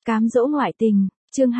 Cám dỗ ngoại tình, chương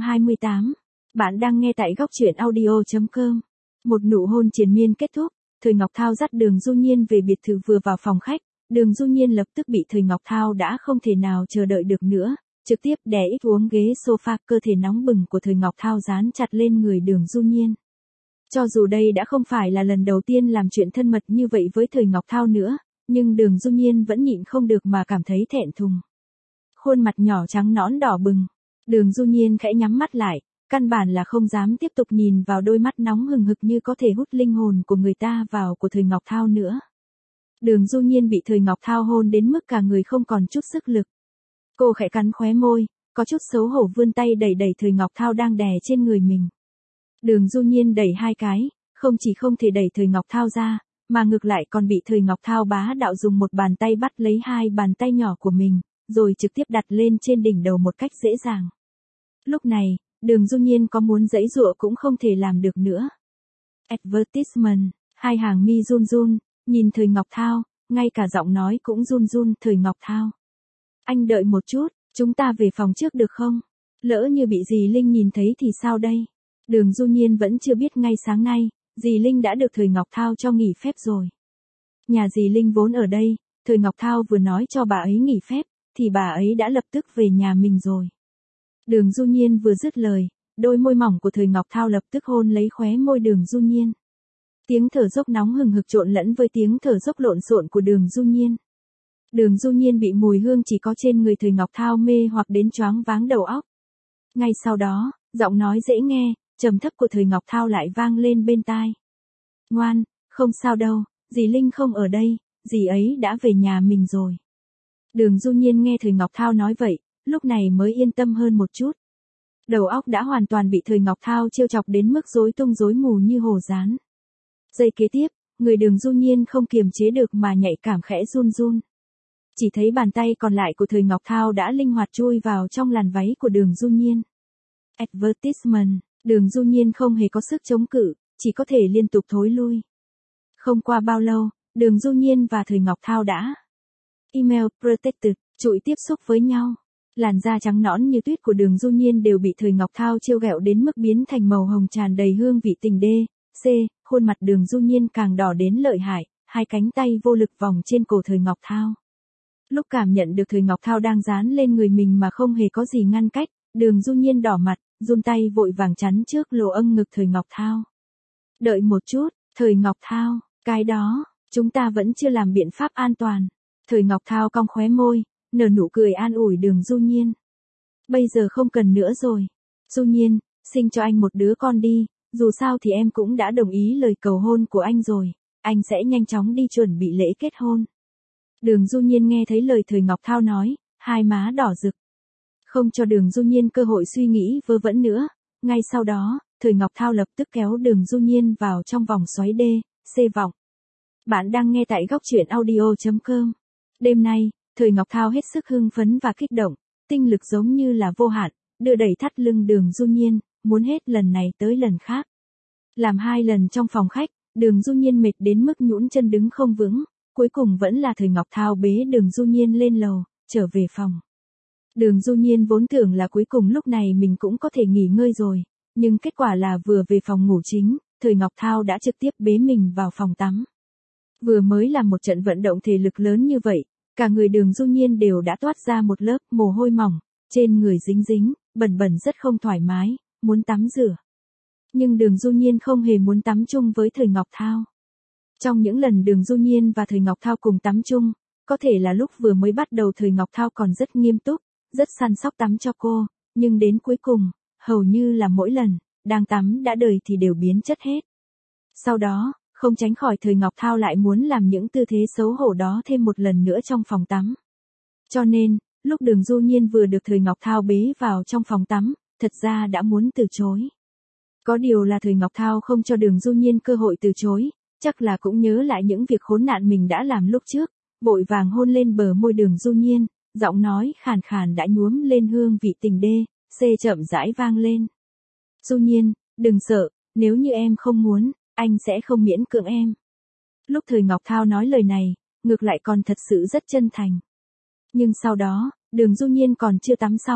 228. Bạn đang nghe tại góc truyện audio.com. Một nụ hôn triền miên kết thúc, Thời Ngọc Thao dắt Đường Du Nhiên về biệt thự vừa vào phòng khách, Đường Du Nhiên lập tức bị Thời Ngọc Thao đã không thể nào chờ đợi được nữa, trực tiếp đè ích xuống ghế sofa, cơ thể nóng bừng của Thời Ngọc Thao dán chặt lên người Đường Du Nhiên. Cho dù đây đã không phải là lần đầu tiên làm chuyện thân mật như vậy với Thời Ngọc Thao nữa, nhưng Đường Du Nhiên vẫn nhịn không được mà cảm thấy thẹn thùng. Khuôn mặt nhỏ trắng nõn đỏ bừng, Đường Du Nhiên khẽ nhắm mắt lại, căn bản là không dám tiếp tục nhìn vào đôi mắt nóng hừng hực như có thể hút linh hồn của người ta vào của Thời Ngọc Thao nữa. Đường Du Nhiên bị Thời Ngọc Thao hôn đến mức cả người không còn chút sức lực. Cô khẽ cắn khóe môi, có chút xấu hổ vươn tay đẩy đẩy Thời Ngọc Thao đang đè trên người mình. Đường Du Nhiên đẩy hai cái, không chỉ không thể đẩy Thời Ngọc Thao ra, mà ngược lại còn bị Thời Ngọc Thao bá đạo dùng một bàn tay bắt lấy hai bàn tay nhỏ của mình, rồi trực tiếp đặt lên trên đỉnh đầu một cách dễ dàng. Lúc này, Đường Du Nhiên có muốn giãy giụa cũng không thể làm được nữa. Advertisement, hai hàng mi run run, nhìn Thời Ngọc Thao, ngay cả giọng nói cũng run run. Thời Ngọc Thao, anh đợi một chút, chúng ta về phòng trước được không? Lỡ như bị dì Linh nhìn thấy thì sao đây? Đường Du Nhiên vẫn chưa biết ngay sáng nay, dì Linh đã được Thời Ngọc Thao cho nghỉ phép rồi. Nhà dì Linh vốn ở đây, Thời Ngọc Thao vừa nói cho bà ấy nghỉ phép, thì bà ấy đã lập tức về nhà mình rồi. Đường Du Nhiên vừa dứt lời, đôi môi mỏng của Thời Ngọc Thao lập tức hôn lấy khóe môi Đường Du Nhiên. Tiếng thở dốc nóng hừng hực trộn lẫn với tiếng thở dốc lộn xộn của Đường Du Nhiên. Đường Du Nhiên bị mùi hương chỉ có trên người Thời Ngọc Thao mê hoặc đến choáng váng đầu óc. Ngay sau đó, giọng nói dễ nghe, trầm thấp của Thời Ngọc Thao lại vang lên bên tai. Ngoan, không sao đâu, dì Linh không ở đây, dì ấy đã về nhà mình rồi. Đường Du Nhiên nghe Thời Ngọc Thao nói vậy, lúc này mới yên tâm hơn một chút. Đầu óc đã hoàn toàn bị Thời Ngọc Thao trêu chọc đến mức rối tung rối mù như hồ dán. Giây kế tiếp, người Đường Du Nhiên không kiềm chế được mà nhạy cảm khẽ run run. Chỉ thấy bàn tay còn lại của Thời Ngọc Thao đã linh hoạt chui vào trong làn váy của Đường Du Nhiên. Advertisement, Đường Du Nhiên không hề có sức chống cự, chỉ có thể liên tục thối lui. Không qua bao lâu, Đường Du Nhiên và Thời Ngọc Thao đã email protected, trụi tiếp xúc với nhau. Làn da trắng nõn như tuyết của Đường Du Nhiên đều bị Thời Ngọc Thao trêu ghẹo đến mức biến thành màu hồng tràn đầy hương vị tình đê, c, khuôn mặt Đường Du Nhiên càng đỏ đến lợi hại, hai cánh tay vô lực vòng trên cổ Thời Ngọc Thao. Lúc cảm nhận được Thời Ngọc Thao đang dán lên người mình mà không hề có gì ngăn cách, Đường Du Nhiên đỏ mặt, run tay vội vàng chắn trước lỗ âng ngực Thời Ngọc Thao. Đợi một chút, Thời Ngọc Thao, cái đó, chúng ta vẫn chưa làm biện pháp an toàn. Thời Ngọc Thao cong khóe môi, nở nụ cười an ủi Đường Du Nhiên. Bây giờ không cần nữa rồi. Du Nhiên, sinh cho anh một đứa con đi, dù sao thì em cũng đã đồng ý lời cầu hôn của anh rồi, anh sẽ nhanh chóng đi chuẩn bị lễ kết hôn. Đường Du Nhiên nghe thấy lời Thời Ngọc Thao nói, hai má đỏ rực. Không cho Đường Du Nhiên cơ hội suy nghĩ vớ vẩn nữa, ngay sau đó, Thời Ngọc Thao lập tức kéo Đường Du Nhiên vào trong vòng xoáy D, C vọng. Bạn đang nghe tại góc truyện audio.com. Đêm nay, Thời Ngọc Thao hết sức hưng phấn và kích động, tinh lực giống như là vô hạn, đưa đẩy thắt lưng Đường Du Nhiên, muốn hết lần này tới lần khác. Làm 2 lần trong phòng khách, Đường Du Nhiên mệt đến mức nhũn chân đứng không vững, cuối cùng vẫn là Thời Ngọc Thao bế Đường Du Nhiên lên lầu, trở về phòng. Đường Du Nhiên vốn tưởng là cuối cùng lúc này mình cũng có thể nghỉ ngơi rồi, nhưng kết quả là vừa về phòng ngủ chính, Thời Ngọc Thao đã trực tiếp bế mình vào phòng tắm. Vừa mới làm một trận vận động thể lực lớn như vậy, cả người Đường Du Nhiên đều đã toát ra một lớp mồ hôi mỏng, trên người dính dính, bẩn bẩn rất không thoải mái, muốn tắm rửa. Nhưng Đường Du Nhiên không hề muốn tắm chung với Thời Ngọc Thao. Trong những lần Đường Du Nhiên và Thời Ngọc Thao cùng tắm chung, có thể là lúc vừa mới bắt đầu Thời Ngọc Thao còn rất nghiêm túc, rất săn sóc tắm cho cô, nhưng đến cuối cùng, hầu như là mỗi lần, đang tắm đã đời thì đều biến chất hết. Sau đó, không tránh khỏi Thời Ngọc Thao lại muốn làm những tư thế xấu hổ đó thêm một lần nữa trong phòng tắm. Cho nên, lúc Đường Du Nhiên vừa được Thời Ngọc Thao bế vào trong phòng tắm, thật ra đã muốn từ chối. Có điều là Thời Ngọc Thao không cho Đường Du Nhiên cơ hội từ chối, chắc là cũng nhớ lại những việc khốn nạn mình đã làm lúc trước, vội vàng hôn lên bờ môi Đường Du Nhiên, giọng nói khàn khàn đã nhuốm lên hương vị tình đê, c chậm rãi vang lên. Du Nhiên, đừng sợ, nếu như em không muốn, anh sẽ không miễn cưỡng em. Lúc Thời Ngọc Thao nói lời này, ngược lại còn thật sự rất chân thành. Nhưng sau đó, Đường Du Nhiên còn chưa tắm xong,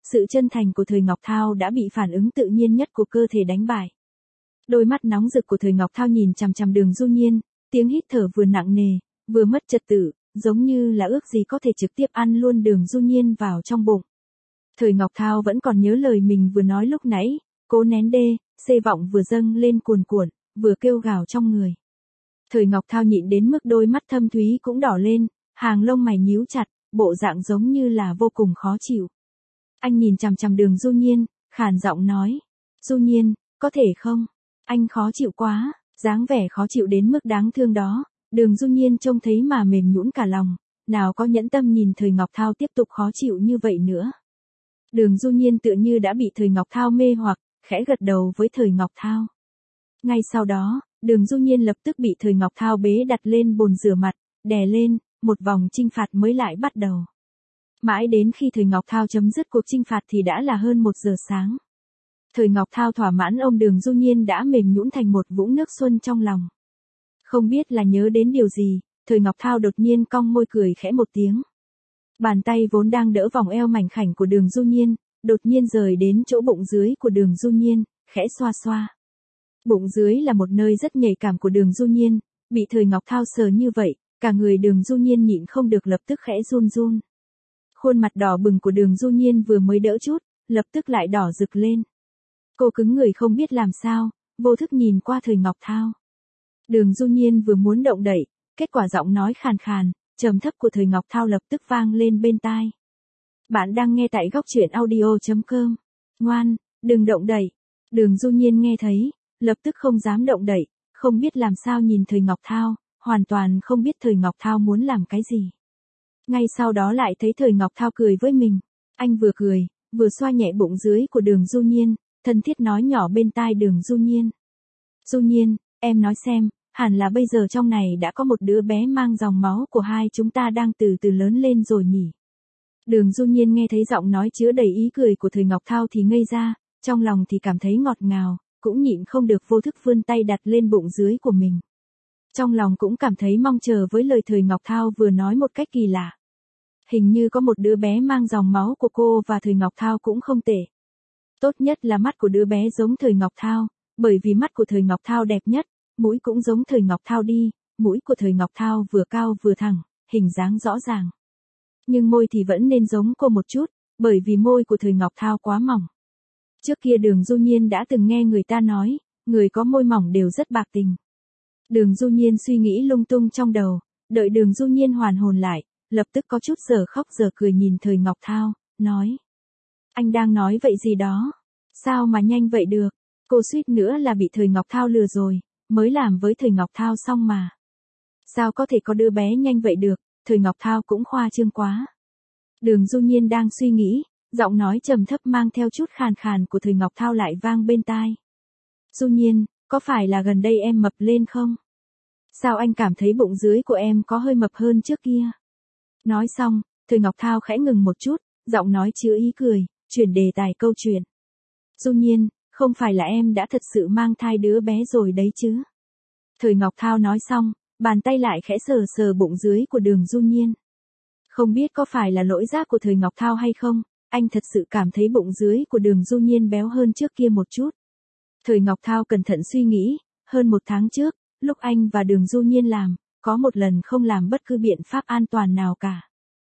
sự chân thành của Thời Ngọc Thao đã bị phản ứng tự nhiên nhất của cơ thể đánh bại. Đôi mắt nóng rực của Thời Ngọc Thao nhìn chằm chằm Đường Du Nhiên, tiếng hít thở vừa nặng nề, vừa mất trật tự, giống như là ước gì có thể trực tiếp ăn luôn Đường Du Nhiên vào trong bụng. Thời Ngọc Thao vẫn còn nhớ lời mình vừa nói lúc nãy, cố nén đê, xê vọng vừa dâng lên cuồn cuộn, vừa kêu gào trong người. Thời Ngọc Thao nhịn đến mức đôi mắt thâm thúy cũng đỏ lên, hàng lông mày nhíu chặt, bộ dạng giống như là vô cùng khó chịu. Anh nhìn chằm chằm Đường Du Nhiên, khàn giọng nói. Du Nhiên, có thể không? Anh khó chịu quá, dáng vẻ khó chịu đến mức đáng thương đó. Đường Du Nhiên trông thấy mà mềm nhũn cả lòng, nào có nhẫn tâm nhìn Thời Ngọc Thao tiếp tục khó chịu như vậy nữa. Đường Du Nhiên tựa như đã bị Thời Ngọc Thao mê hoặc, khẽ gật đầu với Thời Ngọc Thao. Ngay sau đó, Đường Du Nhiên lập tức bị Thời Ngọc Thao bế đặt lên bồn rửa mặt, đè lên, một vòng chinh phạt mới lại bắt đầu. Mãi đến khi Thời Ngọc Thao chấm dứt cuộc chinh phạt thì đã là hơn 1 giờ sáng. Thời Ngọc Thao thỏa mãn ôm Đường Du Nhiên đã mềm nhũn thành một vũng nước xuân trong lòng. Không biết là nhớ đến điều gì, Thời Ngọc Thao đột nhiên cong môi cười khẽ một tiếng. Bàn tay vốn đang đỡ vòng eo mảnh khảnh của Đường Du Nhiên, đột nhiên rời đến chỗ bụng dưới của Đường Du Nhiên, khẽ xoa xoa. Bụng dưới là một nơi rất nhạy cảm của Đường Du Nhiên, bị Thời Ngọc Thao sờ như vậy, cả người Đường Du Nhiên nhịn không được lập tức khẽ run run. Khuôn mặt đỏ bừng của Đường Du Nhiên vừa mới đỡ chút, lập tức lại đỏ rực lên. Cô cứng người không biết làm sao, vô thức nhìn qua Thời Ngọc Thao. Đường Du Nhiên vừa muốn động đậy, kết quả giọng nói khàn khàn, trầm thấp của Thời Ngọc Thao lập tức vang lên bên tai. Bạn đang nghe tại góc truyện audio.com. Ngoan, đừng động đậy. Đường Du Nhiên nghe thấy, lập tức không dám động đậy, không biết làm sao nhìn Thời Ngọc Thao, hoàn toàn không biết Thời Ngọc Thao muốn làm cái gì. Ngay sau đó lại thấy Thời Ngọc Thao cười với mình. Anh vừa cười, vừa xoa nhẹ bụng dưới của Đường Du Nhiên, thân thiết nói nhỏ bên tai Đường Du Nhiên. Du Nhiên, em nói xem, hẳn là bây giờ trong này đã có một đứa bé mang dòng máu của hai chúng ta đang từ từ lớn lên rồi nhỉ. Đường Du Nhiên nghe thấy giọng nói chứa đầy ý cười của Thời Ngọc Thao thì ngây ra, trong lòng thì cảm thấy ngọt ngào, cũng nhịn không được vô thức vươn tay đặt lên bụng dưới của mình. Trong lòng cũng cảm thấy mong chờ với lời Thời Ngọc Thao vừa nói một cách kỳ lạ. Hình như có một đứa bé mang dòng máu của cô và Thời Ngọc Thao cũng không tệ. Tốt nhất là mắt của đứa bé giống Thời Ngọc Thao, bởi vì mắt của Thời Ngọc Thao đẹp nhất, mũi cũng giống Thời Ngọc Thao đi, mũi của Thời Ngọc Thao vừa cao vừa thẳng, hình dáng rõ ràng. Nhưng môi thì vẫn nên giống cô một chút, bởi vì môi của Thời Ngọc Thao quá mỏng. Trước kia Đường Du Nhiên đã từng nghe người ta nói, người có môi mỏng đều rất bạc tình. Đường Du Nhiên suy nghĩ lung tung trong đầu, đợi Đường Du Nhiên hoàn hồn lại, lập tức có chút giờ khóc giờ cười nhìn Thời Ngọc Thao, nói. Anh đang nói vậy gì đó? Sao mà nhanh vậy được? Cô suýt nữa là bị Thời Ngọc Thao lừa rồi, mới làm với Thời Ngọc Thao xong mà. Sao có thể có đứa bé nhanh vậy được, Thời Ngọc Thao cũng khoa trương quá. Đường Du Nhiên đang suy nghĩ, giọng nói trầm thấp mang theo chút khàn khàn của Thời Ngọc Thao lại vang bên tai. Du Nhiên, có phải là gần đây em mập lên không? Sao anh cảm thấy bụng dưới của em có hơi mập hơn trước kia? Nói xong, Thời Ngọc Thao khẽ ngừng một chút, giọng nói chứa ý cười, chuyển đề tài câu chuyện. Du Nhiên, không phải là em đã thật sự mang thai đứa bé rồi đấy chứ? Thời Ngọc Thao nói xong, bàn tay lại khẽ sờ sờ bụng dưới của Đường Du Nhiên. Không biết có phải là lỗi giác của Thời Ngọc Thao hay không, anh thật sự cảm thấy bụng dưới của Đường Du Nhiên béo hơn trước kia một chút. Thời Ngọc Thao cẩn thận suy nghĩ, hơn 1 tháng trước, lúc anh và Đường Du Nhiên làm, có một lần không làm bất cứ biện pháp an toàn nào cả.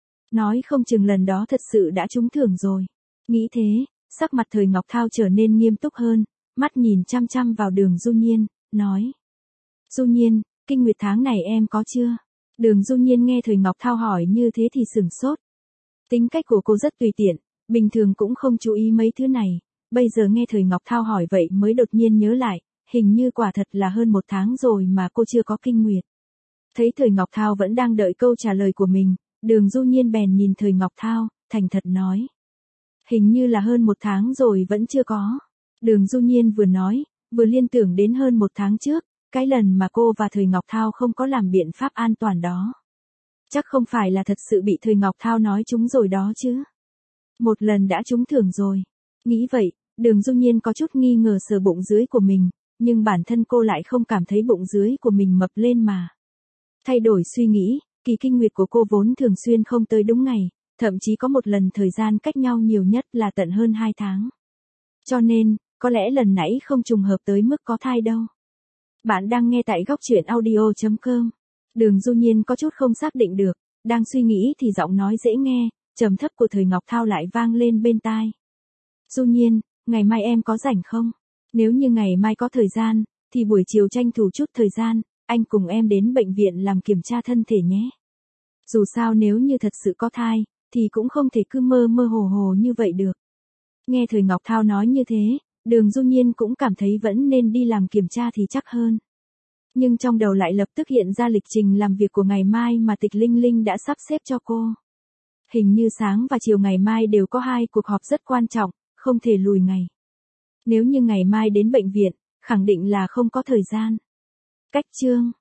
Nói không chừng lần đó thật sự đã trúng thưởng rồi. Nghĩ thế, sắc mặt Thời Ngọc Thao trở nên nghiêm túc hơn, mắt nhìn chăm chăm vào Đường Du Nhiên, nói. Du Nhiên, kinh nguyệt tháng này em có chưa? Đường Du Nhiên nghe Thời Ngọc Thao hỏi như thế thì sửng sốt. Tính cách của cô rất tùy tiện, bình thường cũng không chú ý mấy thứ này, bây giờ nghe Thời Ngọc Thao hỏi vậy mới đột nhiên nhớ lại, hình như quả thật là hơn 1 tháng rồi mà cô chưa có kinh nguyệt. Thấy Thời Ngọc Thao vẫn đang đợi câu trả lời của mình, Đường Du Nhiên bèn nhìn Thời Ngọc Thao, thành thật nói. Hình như là hơn 1 tháng rồi vẫn chưa có. Đường Du Nhiên vừa nói, vừa liên tưởng đến hơn 1 tháng trước, cái lần mà cô và Thời Ngọc Thao không có làm biện pháp an toàn đó. Chắc không phải là thật sự bị Thời Ngọc Thao nói trúng rồi đó chứ. Một lần đã trúng thưởng rồi. Nghĩ vậy, Đường Du Nhiên có chút nghi ngờ sờ bụng dưới của mình, nhưng bản thân cô lại không cảm thấy bụng dưới của mình mập lên mà. Thay đổi suy nghĩ, kỳ kinh nguyệt của cô vốn thường xuyên không tới đúng ngày, Thậm chí có một lần thời gian cách nhau nhiều nhất là tận hơn 2 tháng. Cho nên, có lẽ lần nãy không trùng hợp tới mức có thai đâu. Bạn đang nghe tại góc chuyện audio.com. Đường Du Nhiên có chút không xác định được, đang suy nghĩ thì giọng nói dễ nghe, trầm thấp của Thời Ngọc Thao lại vang lên bên tai. Du Nhiên, ngày mai em có rảnh không? Nếu như ngày mai có thời gian, thì buổi chiều tranh thủ chút thời gian, anh cùng em đến bệnh viện làm kiểm tra thân thể nhé. Dù sao nếu như thật sự có thai, thì cũng không thể cứ mơ mơ hồ hồ như vậy được. Nghe Thời Ngọc Thao nói như thế, Đường Du Nhiên cũng cảm thấy vẫn nên đi làm kiểm tra thì chắc hơn. Nhưng trong đầu lại lập tức hiện ra lịch trình làm việc của ngày mai mà Tịch Linh Linh đã sắp xếp cho cô. Hình như sáng và chiều ngày mai đều có 2 cuộc họp rất quan trọng, không thể lùi ngày. Nếu như ngày mai đến bệnh viện, khẳng định là không có thời gian. Cách chương